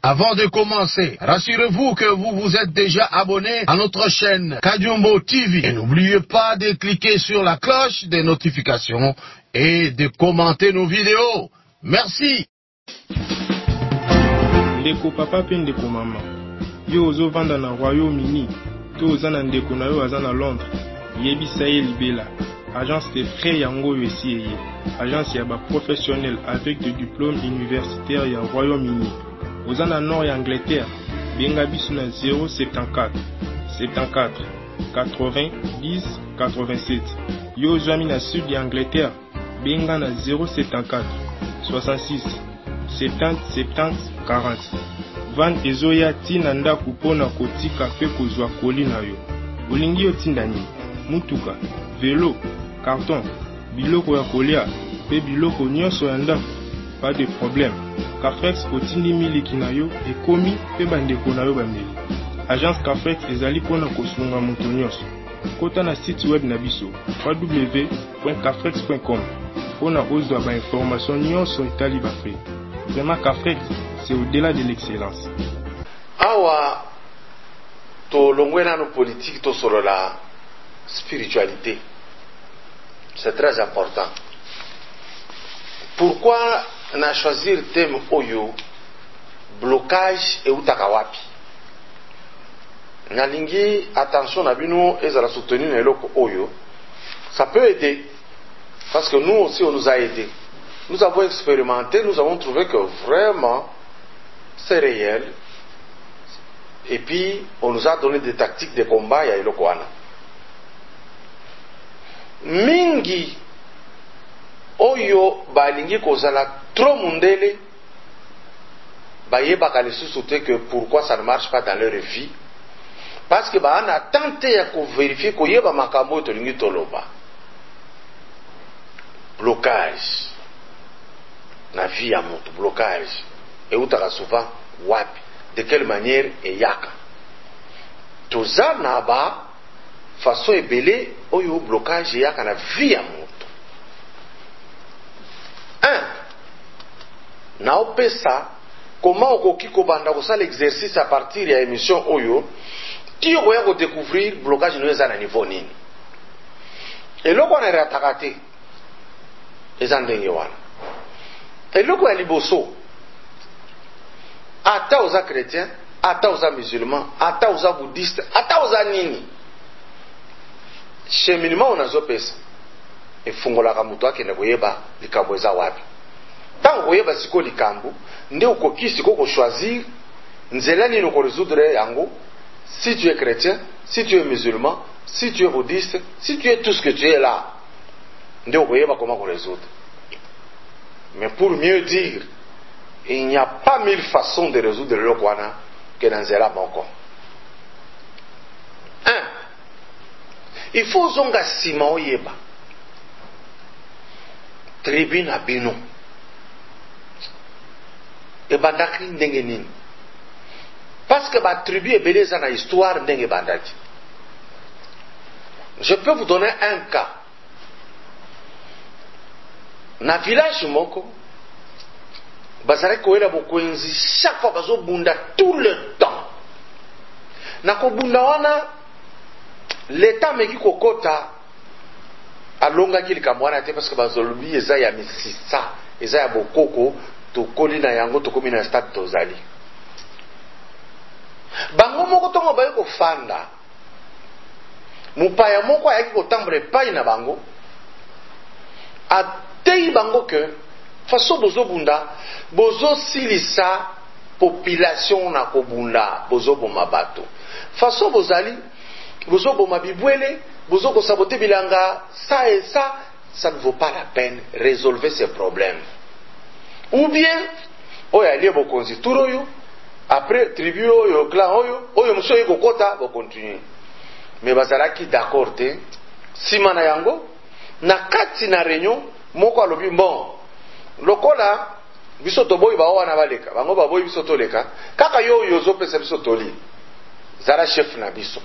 Avant de commencer, rassurez-vous que vous vous êtes déjà abonné à notre chaîne Kadiumbo TV. Et n'oubliez pas de cliquer sur la cloche des notifications et de commenter nos vidéos. Merci. Ndeko papa pe ndeko mama. Yo ozo vanda na Royaume-Uni. To oza na ndeko na yo aza na Londres. Yebisa ye libela. Agence de frais yango yesi eye. Agence ya ba professionnel avec de diplôme universitaire ya Royaume-Uni. Oza na nord ya Angleterre. Benga biso na 074 74 80 10 87. Yo ozwami na sud ya Angleterre. Benga na 074 66 70 70 40. Van ezoya tina ndaku pona kotika pe kozwa koli na yo. Olingi otinda nini? Mutuka, vélo, carton, biloko ya kolia, pe biloko nyonso ya ndaku. Pas de problème. Cafrex otindi miliki na yo ekomi pe bandeko na yo bameli. Agence Cafrex ezali pona kosunga moto nyonso. Kota na site web na biso www.cafrex.com pona ozwa ba information nyonso etali ba frais. Vraiment Cafrex, c'est au-delà de l'excellence. Awa to longwena no politique to solo la spiritualité. C'est très important. Pourquoi na choisir thème oyo blocage et utakawapi? Nalingi attention na bino ezala soutenir na eloko oyo. Ça peut aider parce que nous aussi on nous a aidé. Nous avons expérimenté, nous avons trouvé que vraiment c'est réel. Et puis on nous a donné des tactiques de combat ya eloko wana. Mingi oyo balingi kozala trop mundele bayeba kalisusu te que pourquoi ça ne marche pas dans leur vie, parce que baana tenté ya ko vérifier ko yeba makambo to lingi toloba. Blocage na vie ya moto, blocage et utaka souvent wapi, de quelle manière et yaka toza na ba façon ebele oyo blocage yaka na vie ya moto. Na opesa comment okoki kobanda kosala l'exercice à partir ya émission oyo ti okoya ko découvrir blocage no eza na niveau nini. Eloko na rataka te eza ndenge wana. Eloko ya liboso ata oza chrétien, ata oza musulman, ata oza bouddhiste, ata oza nini, cheminement onazopesa efungolaka mutu akende koyeba likambo eza wapi. Tango koyeba siko likambo nde okoki siko ko choisir nzela nini ko résoudre yango. Si tu es chrétien, si tu es musulman, si tu es bouddhiste, si tu es tout ce que tu es là, nde okoyeba comment ko résoudre. Mais pour mieux dire, il n'y a pas 1000 façons de résoudre le kwana que dans nzela moko. Il faut zonga sima oyeba tribu na bino ebandaki ndenge nini, parce que ba tribu ebele eza na histoire ndenge bandaki. Je peux vous donner un cas. Na village moko bazalaki koyela bokwenzi chaque fois bazobunda tout le temps. Na kobunda wana l'état meki kokota alongaki likambo wana te, parce que bazolobi eza ya misisa, eza ya bokoko, tokoli na yango tokomi na stade tozali. Bango moko tongo baye kofanda, mupaya moko ayaki kotambola epai na bango atei bango ke faso bozobunda bozosilisa population na kobunda, bozoboma bato faso bozali bozoboma bibwele, bozokosabote bilanga, ça et ça ne vaut pas la peine. Résolvez ces problèmes. Ou bien oyo alie bokonzi turo oyo après tribu oyo clan oyo muso yeko kota bo continuer. Mais bazalaki d'accord te sima na yango na kati na réunion moko alobi bon lokola biso toboyi ba wana baleka bango baboyi biso toleka kaka yo yozo pesa biso toli zala chef na biso.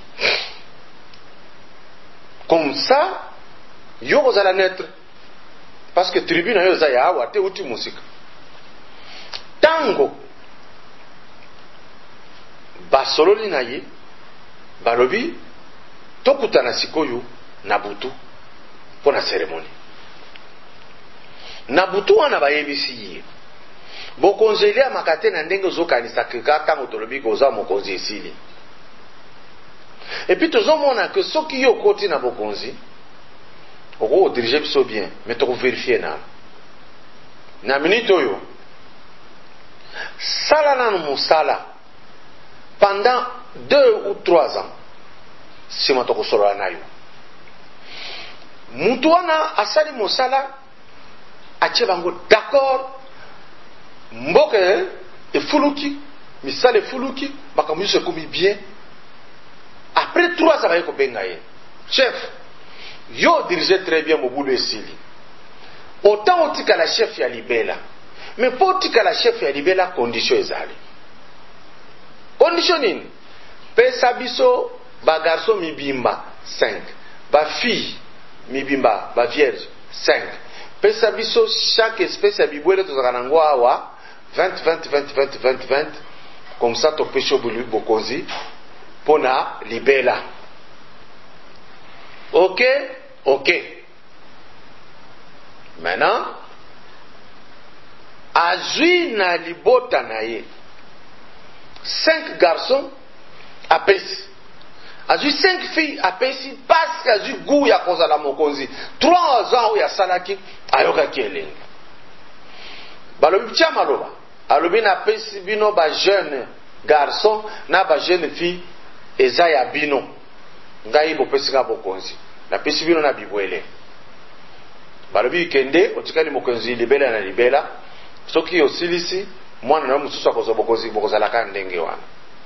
Comme ça yo kozala neutre, parce que tribu na yo za ya awa te uti musika. Tango basololi na ye balobi tokutana sikoyo na butu mpo na seremoni. Na butu wana bayebisi ye bokonzi eliamaka te na ndenge ozokanisa keka ntango tolobi koza mokonzi esili. Epuis tozomona ke soki yo okoti na bokonzi okodirige biso bien, mais tokoverifie na minute oyo sala nanu mosala pendant 2 ou 3 ans sima tokosolola na yo. Mutu wana asali mosala atie bango d'accord, mboka efuluki, misala efuluki, makambo nyonso ekomi bien. Après 3 ans baye kobenga ye chef, yo dirige très bien mobulu esili, autant otikala chef ya libela, mais po otikala chef ya libela condition ezali. Condition nini? Pesa biso ba garçon mibimba 5, ba fille mibimba ba vierge 5. Pesa biso chaque espèce ya bibwele tozaka nango awa 20, comme ça to pesho bulu bokonzi pona libela. Ok. Maintenant azui na libota na ye 5 garçons apesi, azui 5 filles apesi, parce que azui goût ya kozala mokonzi. 3 ans oyo asalaki ayokaki elengi. Balobi tia maloba alobi napesi bino ba jeune garçon na ba jeune fille eza ya bino, ngai bopesika bokonzi, napesi bino na bibwele. Balobi kende otikali mokonzi libela na libela, soki osilisi mwana na mususu akozwa bokonzi bokozalaka ndenge wana.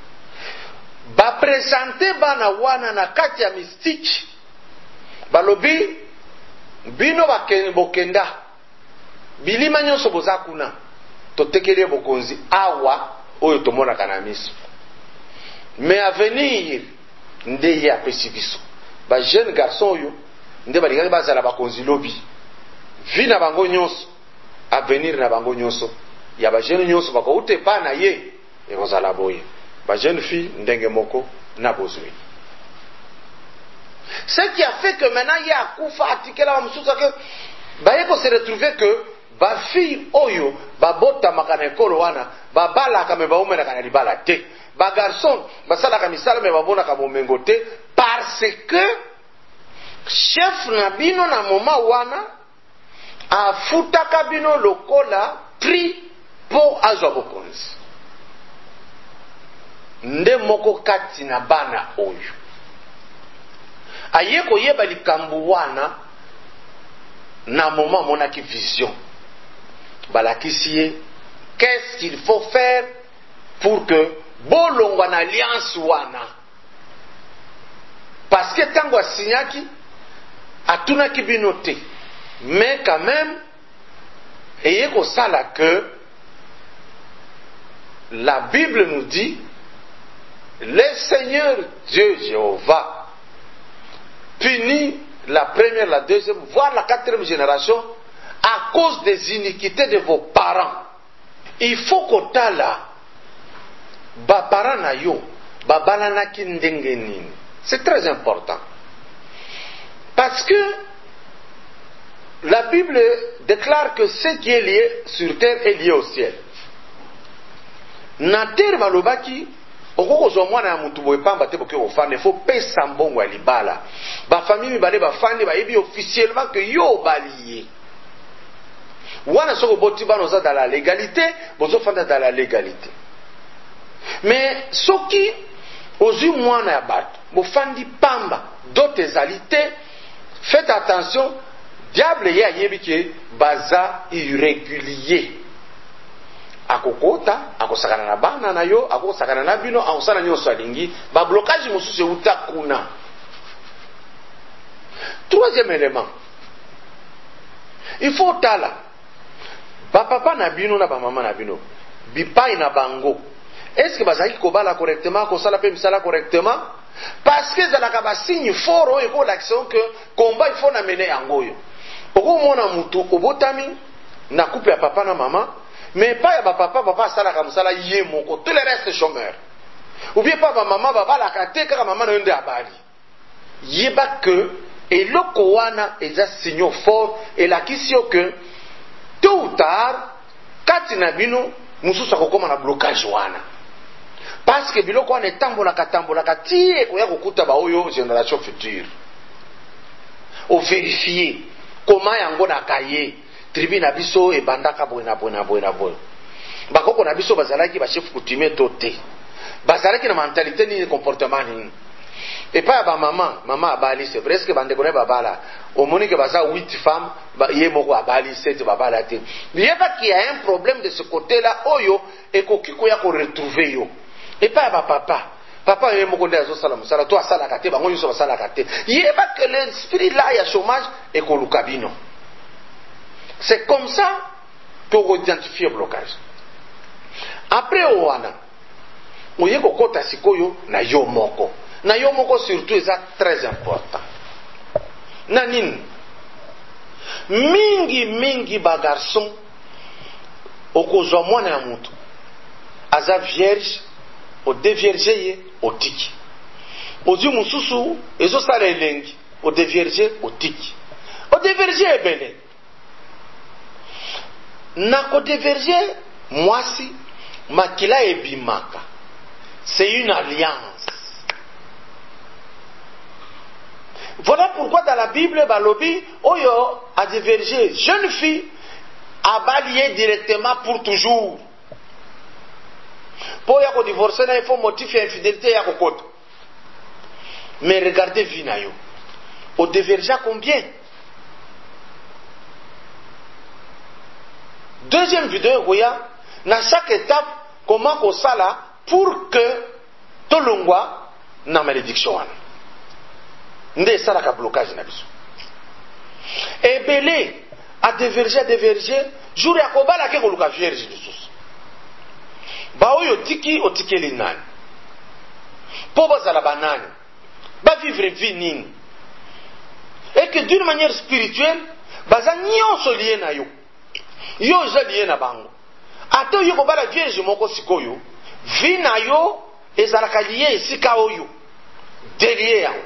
Bapresente bana wana na kati ya mystique, balobi bino bokenda bilima nyonso boza kuna totekele bokonzi awa oyo tomonaka na miso, mais avenir nde ye apesi biso. Ba jeune garçon oyo nde balingaki bazala bakonzi lobi, vi na bango nyonso, avenir na bango nyonso ya ba jeune nyonso bakouta epa na ye ekozala boye. Ba jeune fille ndenge moko na bozwi. Ce qui a fait que maintenant il y a kufa atikela mususu que baye ko se retrouver que ba fille oyo ba bota makana ekolo wana ba bala ka me ba umela kana libala te, ba garçon ba sala ka misala me ba bona ka bomengo te, parce que chef na bino na moma wana afutaka bino lokola prix po azwa bokonzi. Nde moko kati na bana oyo aye koyeba likambo wana na moma monaki vision, balakisi ye qu'est-ce qu'il faut faire pour que bolongwa na alliance wana, parce que tango asinyaki atunaki bino te, mais quand même eye kosala que la Bible nous dit le Seigneur Dieu Jéhovah punit la première, la deuxième, voire la 4e génération à cause des iniquités de vos parents. Il faut kotala ba parents na yo babala ki ndenge nini. C'est très important, parce que la Bible déclare que ce qui est lié sur terre est lié au ciel. Na terre balobaki okokozwa mwana ya mutu boye pamba te boke ofanda, faut pesa mbongo ya libala. Ba famille mibale bafandi bayebi officiellement que yo baliye. Wana soko boti bano za dans la légalité, bozo fanda dans la légalité. Mais soki ozwi mwana ya bato bofandi pamba d'autres ezalité, faites attention, diable ye ayebi ke baza irrégulier. Akokota akosakana na bana na yo, akosakana na bino, akosana nyonso alingi, ba blocage mosusu euta kuna. Troisième élément, il faut tala ba papa na bino na ba mama na bino bipai na bango, est-ce que bazaki kobala correctement, kosala pe misala correctement? Parce que zalaka ba signe fort oyo ko l'action que combat il faut na mener yango yo. Oko mona mutu obotami na couple ya papa na mama, mais pas ya ba papa asala ka musala ye moko, tout le reste chômeur. ou bien pas ba mama babalaka te kaka mama na yo nde abali. Yeba que eloko wana eza signal fort elakisi yo que tôt ou tard kati na bino mususu akokoma na blocage wana, parce que biloko wana etambolaka ti ekoya kokuta baoyo génération future. Ovérifie koma yango na kaye tribu na biso ebandaka boye na boye. Bakoko na biso bazalaki ba chef coutumier to te, bazalaki na mentalité ni comportement nini. Et pas ba maman abali, c'est presque bande connaît babala au monique baza 8 femmes ye moko abali 7 babala te. Il y a pas qu'il y a un problème de ce côté là oyo et kokiko ya ko retrouver yo. Et pas ba papa ye moko ndezo sala musala to asala kate bango nyuso basala kate. Il y a pas que l'esprit là il y a chômage et ko lukabino. C'est comme ça pour identifier le blocage. Après owana oye kokota sikoyo na yo moko. Na yo moko surtout est très important. Nanine mingi ba garçon okozwa mwana ya mutu aza vierge o dévierge ye otiki. Ozi mususu ezo sala elengi o dévierge otiki. O dévierge ebele. Na ko dévierge mwasi makila ebimaka. C'est une alliance. Voilà pourquoi dans la Bible, balobi, oyo a divergé jeune fille a balayé directement pour toujours. Pour yako divorcer, il faut motif et infidélité yako koto. Mais regardez Vinayo. Au divergea combien? Deuxième vidéo, dans chaque étape, comment qu'on ça là pour que tout le monde na malédiction. Nde salaka blocage na biso. Ebele a déverger jour ya kobala ke koluka vierge lisusu. Ba oyo tiki otikeli nani. Po bazala banani. Ba vivre vie nini. Et que d'une manière spirituelle, baza nyonso lié na yo. Yo za lié na bango. Ato yo kobala vierge moko sikoyo, vie na yo ezalaka lié esika oyo. Derrière yango.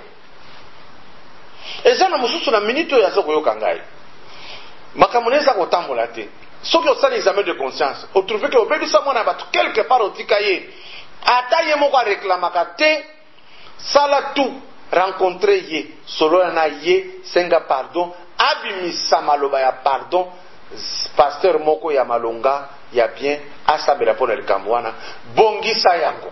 Eza na mususu na minute oyo aza koyoka ngai makambo neza kotambola te soki osala examen de conscience otrouve ke obebisa mwana bato quelque part otika ye ata ye moko areklamaka te sala tout rencontrer ye solo na ye senga pardon abimisa maloba ya pardon pasteur moko ya malonga ya bien asabela pona likambo wana bongisa yango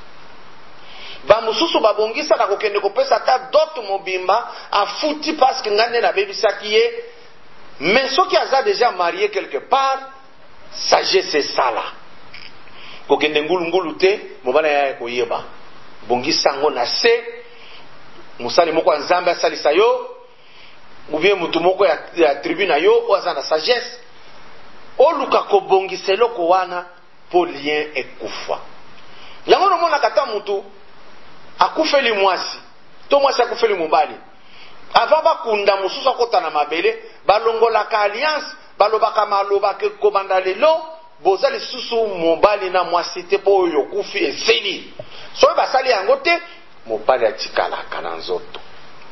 ba mususu babongisa na kokende kopesa ta d'autres mobimba afuti parce que ngane na bebisaki ye mais soki aza déjà marié quelque part sagesse c'est ça là kokende ngulu te mobana ya koyeba bongisa ngo na se musali moko nzambe asalisa yo ou bien mutu moko ya tribu na yo oza na sagesse oluka kobongisa eloko wana po lien ekufa yango nomona kata mutu akufeli mwasi to mwasi akufeli mobali avant bakunda mususu akota na mabele balongolaka alliance balobaka maloba ke kobanda lelo boza lisusu mobali na mwasi te po oyo kufi eseli soki basali yango te mobali atikalaka na nzoto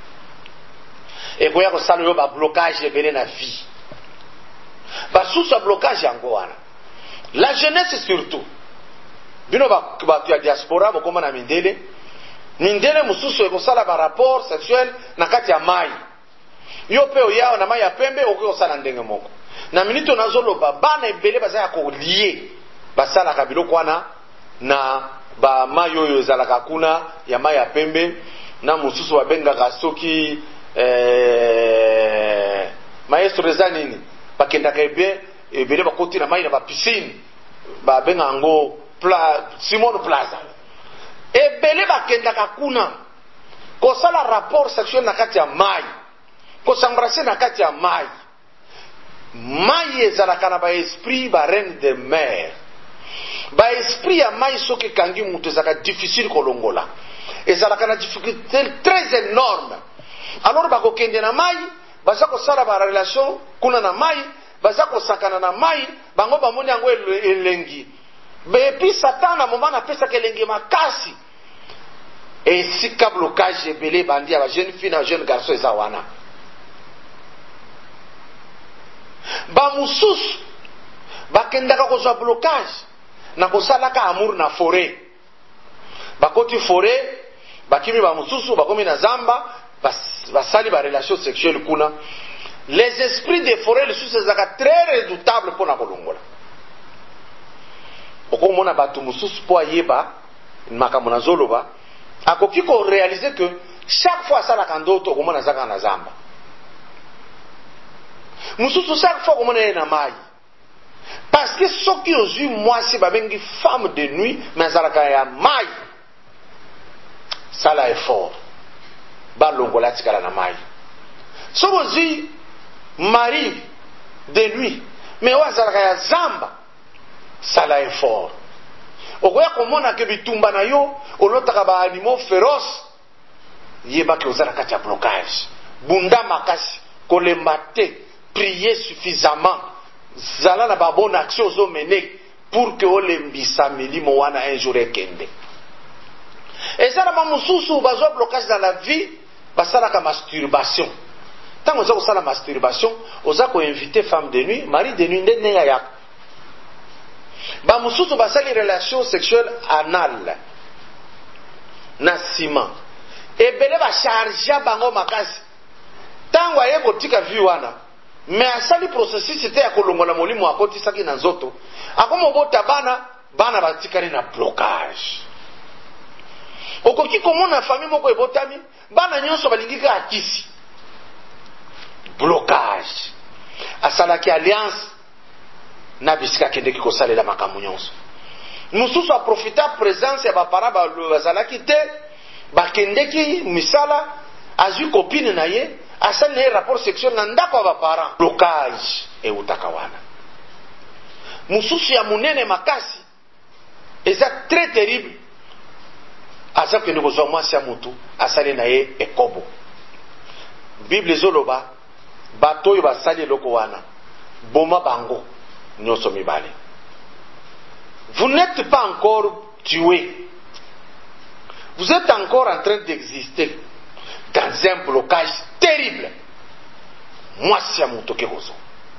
ekoya kosala yo bablocage ebele na vie basusu ya blocage yango wana la jeunesse surtout bino bato ya diaspora bokoma na mindele mususu ekosala ba rapport sexuel na kati ya mai yo pe oya na mai ya pembe okosala ndenge moko na minute nazoloba bana ebele baza ya kolie basalaka biloko wana na ba mai oyo ezalaka kuna ya mai ya pembe na mususu babengaka soki maestro eza nini bakendaka ebele bakoti na mai na bapiscine babenga yango Simon Plaza ebele bakendaka kuna kosala rapport sexuel na kati ya mai kosambrase na kati ya mai ezalaka na baesprit reine de mer baesprit ya mai soki ekangi mutu ezalaka difficile kolongola ezalaka na difficulté très énorme alors bakokende na mai baza kosala barelation kuna na mai baza kosakana na mai bango bamoni yango elengi Bepi Satan na moment na pesa kelenge makasi. Et si ka blocage belé bandi ya jeune fille na jeune garçon eza wana. Ba mususu bakendaka kozwa blocage na kosalaka amour na forêt. Bakoti forêt, bakimi ba mususu bakomi na zamba, basali ba relation sexuelle kuna. Les esprits des forêts les sous ezaka très redoutables pour na kolongola. Okomona batu mususu po ayeba makambo na zoloba akoki ko réaliser que chaque fois ça la kandoto okomona zaka na zamba. Mususu chaque fois okomona na mai. Parce que ceux qui ont eu moi si babengi femme de nuit mais zalaka ya mai. Ça là est fort. Ba longola tikala na mai. So bozi mari de nuit mais wa zalaka ya zamba. Ça là est fort. Okoya komona ke bitumba na yo olotaka ba animaux féroces yeba ke ozala kati ya blocage. Bunda makasi kolemba te, prier suffisamment. Zala na ba bonne action ozo mener pour que olembisa milimo wana un jour ekende. Et ça na mususu bazo blocage dans la vie, basala ka masturbation. Tant oza kosala masturbation, oza ko inviter femme de nuit, mari de nuit ndenge ya ba mususu basali relation sexuelle anale na sima ebele ba charge bango makasi tango aye kotika vi wana mais asali processus c'était ya kolongola molimo akoti saki na nzoto akomo bota bana batikali na blocage okoki komona famille moko ebotami bana nyonso balingika akisi blocage asalaki alliance na bisika kendeki kosalela makambo nyonso mususu aprofita présence ya bapara bazalaki te bakendeki misala azwi copine na ye asali na ye rapport sexuel na ndako ya bapara blocage eutaka wana mususu ya munene makasi eza très terrible aza kende kozwa mwasi ya mutu asali na ye ekobo bible ezoloba bato oyo basali eloko wana boma bango. Vous n'êtes pas encore tué. Vous êtes encore en train d'exister dans un blocage terrible. Moi, si à mon toke rozo.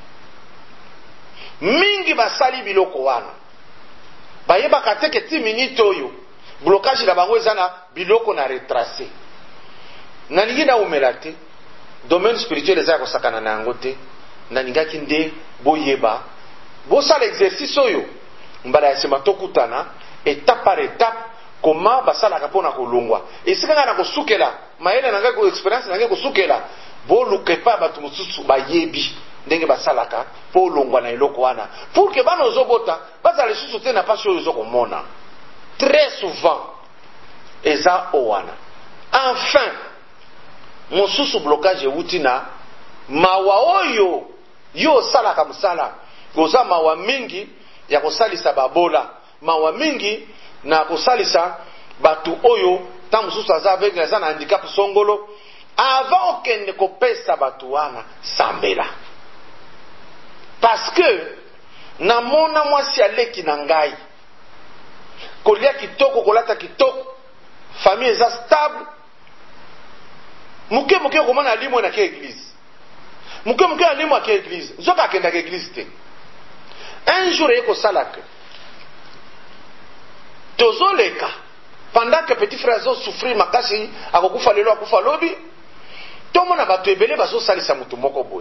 Mingi basali biloko wana. Bayeba kateke 10 minutes oyo. Blocage la bango ezana biloko na retracé. Nalingi na umelate. Domaine spirituel ezako sakana na yangote. Naningaki nde boyeba. Bosa l'exercice oyo mbala ya sema tokutana étape par étape comment basala kapona kolongwa esikanga na kosukela maele nanga ko experience nanga kosukela bo lukepa batu mususu bayebi ndenge basalaka po longwa na eloko wana pour que bana ozobota bazala lisusu te na passion oyo ozokomona très souvent eza owana enfin mususu blocage euti na mawa oyo yo salaka musala koza mawa mingi ya kosalisa babola mawa mingi na kosalisa batu oyo ta mususu aza avec na handicap songolo avant okende kopesa batu wana sambela parce que namona mwasi aleki na ngai kolia kitoko kolata kitoko famille eza stable muke komona limo na ke église muke alimo ake église nzoka akenda ke église te. Un jour, il y a tozoleka pendant que petit frère zo souffrir makasi akokufa lelo akufa lobi tomona bato ebele bazo salisa mutu moko boye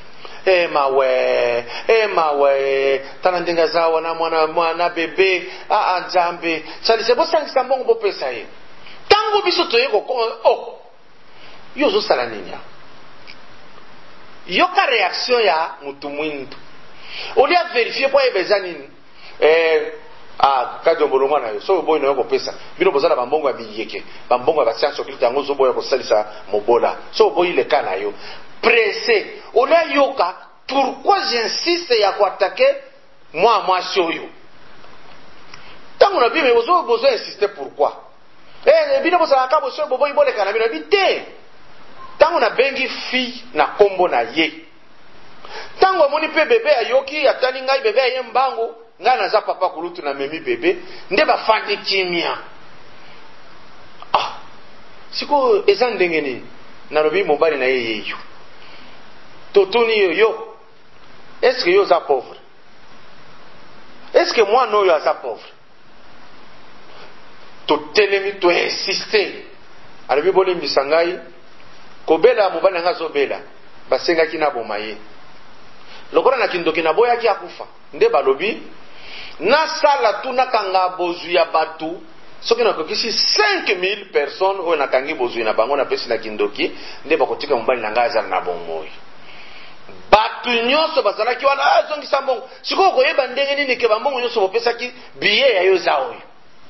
mawe tana ndinga zawa na mwana bebe nzambe salise bo sangisa mbongo bo pesa ye tango biso toyeko yo zo sala nini yoka réaction ya mutu mwindu oli a vérifier po ebeza nini kadi ombolongo na yo so boy na yo kopesa bino bozala bambongo ya biyeke bambongo ya basianse okilita yango ozoboya kosalisa mobola so boyi leka na yo pressé oli ayoka pourquoi j'insiste ya koatake mwasi oyo ntango na bime bozo insiste pourquoi bino bozalaka boso boboyi boleka na bino bi te ntango na bengi fille na kombo na ye tango moni pe bebe ayoki atali ngai bebe aye mbango nga naza papa kulutu na memi bebe nde bafandi kimia. Siko eza ndenge nini nalobi mobali na ye yeyo totuni yo est-ce que yo za pauvre, est-ce que moi no yo aza pauvre? Totelemi to insister alobi bolimbisa ngai kobela mobali nanga azobela basengaki na boma ye lokola na kindoki na boyaki akufa nde balobi nasala tunakanga bozwi ya batu soki nakokisi 5000 personnes oyo nakangi bozwi na bango napesi na kindoki nde bakotika mobali na ngai azala na bomoi. Batu nyonso bazalaki wana azongisa mbongo sikoyo koyeba ndenge nini ke bambongo nyonso bopesaki biye ya yo za oyo.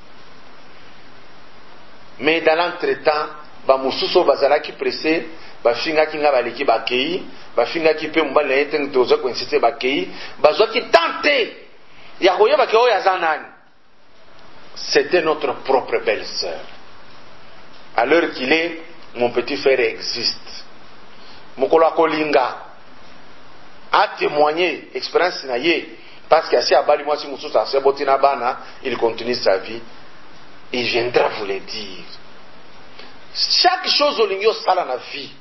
Mais dans l'entretemps bamosusu bazalaki pressé bafingaki nga baleki bakei bafingaki mpe mobali na ye te toza koinsiste bakei bazwaki tante ya koyeba ke oyo aza nani. C'était notre propre belle-sœur. À l'heure qu'il est, mon petit frère existe. Mokolo akolinga a témoigné expérience na ye parce que si abali moi si mususu aseboti na bana il continue sa vie. Il viendra vous le dire. Chaque chose olingi osala na vie.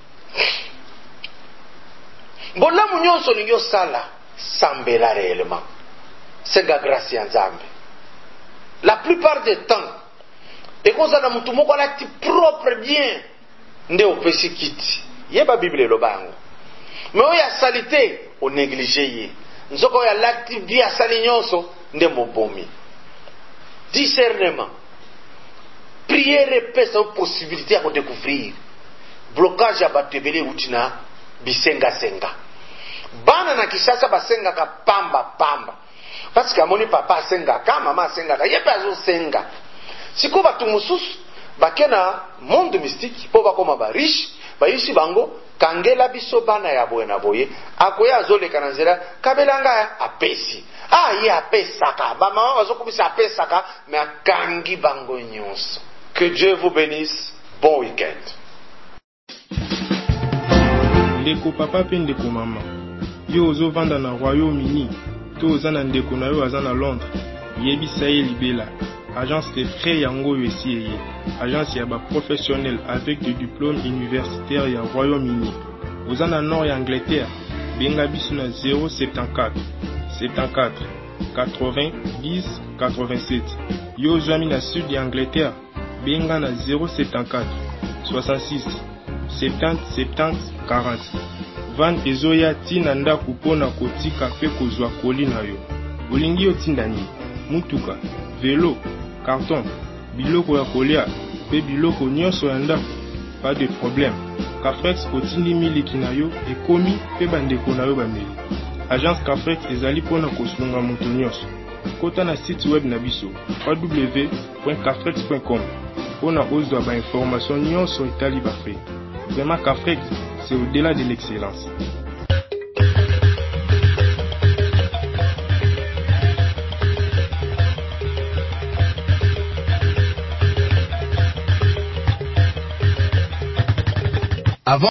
Bolamu nyonso olingi osala sambela réellement. C'est la grâce ya Nzambe. La plupart du temps, et quand ça n'a mutu moko alati propre bien, nde opesi kiti. Yeba Bible lo bango. Mais oya salité, o négligé ye. Nzoko oya lati bien sali nyonso, nde mobomi. Discernement. Prière pesa possibilité à découvrir. Blocage à batebele utina bisenga senga. Bana na kisasa basenga ka pamba pamba. Parce que amoni papa senga ka mama senga ka yepe azo senga. Siko batu mususu bakena monde mystique po bakoma ba riche ba yisi bango kangela biso bana ya boye na boye akoya azoleka na nzela kabelanga apesi ye apesaka ba mama bazokubisa apesaka mais akangi bango nyonso. Que Dieu vous bénisse. Bon week-end. Ndeko papa pe ndeko mama yo ozovanda na Royaume-Uni to oza na ndeko na yo aza na Londres yebisa ye libela agence de frais yango yo esi eye agence ya baprofessionnel avec des diplômes universitaires ya Royaume-Uni. Oza na nord ya Angleterre benga biso na 074 74 80 10 87. Yo ozwami na sud ya Angleterre benga na 074 66 70 70 40. Van ezoya tina ndako pona kotika pe kozwa koli na yo. Olingi yo tinda nini? Mutuka, vélo, carton, biloko ya kolia pe biloko nyonso ya ndako. Pas de problème. Cafrex otindi miliki na yo ekomi pe bandeko na yo bameli. Agence Cafrex ezali pona kosunga moto nyonso. Kota na site web na biso www.cafrex.com pona ozwa ba information nyonso etali ba frais. Vraiment Cafrex, c'est au-delà de l'excellence.